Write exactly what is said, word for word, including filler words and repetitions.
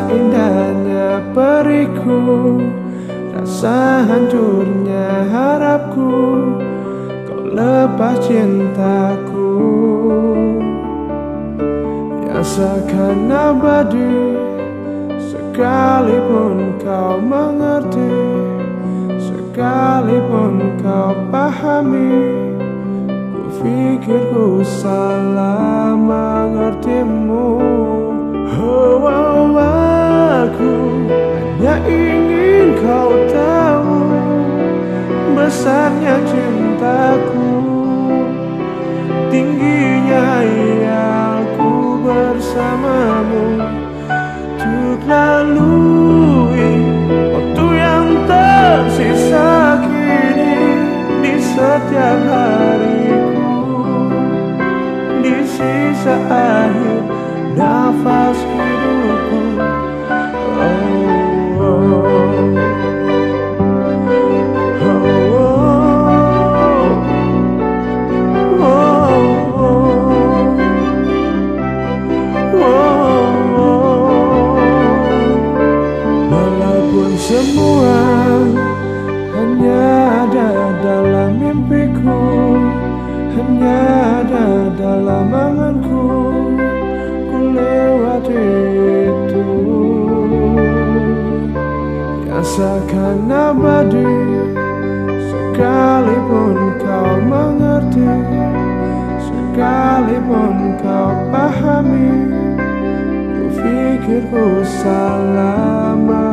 indahnya periku, rasa hancurnya harapku, kau lepas cintaku yang seakan abadi. Sekalipun kau mengerti, sekalipun kau pahami, ku pikir ku salah mengertimu. Oh, oh, aku hanya ingin kau tahu besarnya cintaku, tingginya hayalku bersamamu, untuk lalui waktu yang tersisa kini di setiap hariku, di sisa akhir nafas hidupku. Oh, oh, oh, oh, oh, oh, oh. Walaupun semua hanya ada dalam mimpiku, hanya ada dalam anganku, ku lewati itu yang seakan abadi. Sekalipun kau mengerti, sekalipun kau pahami, ku pikir ku salah.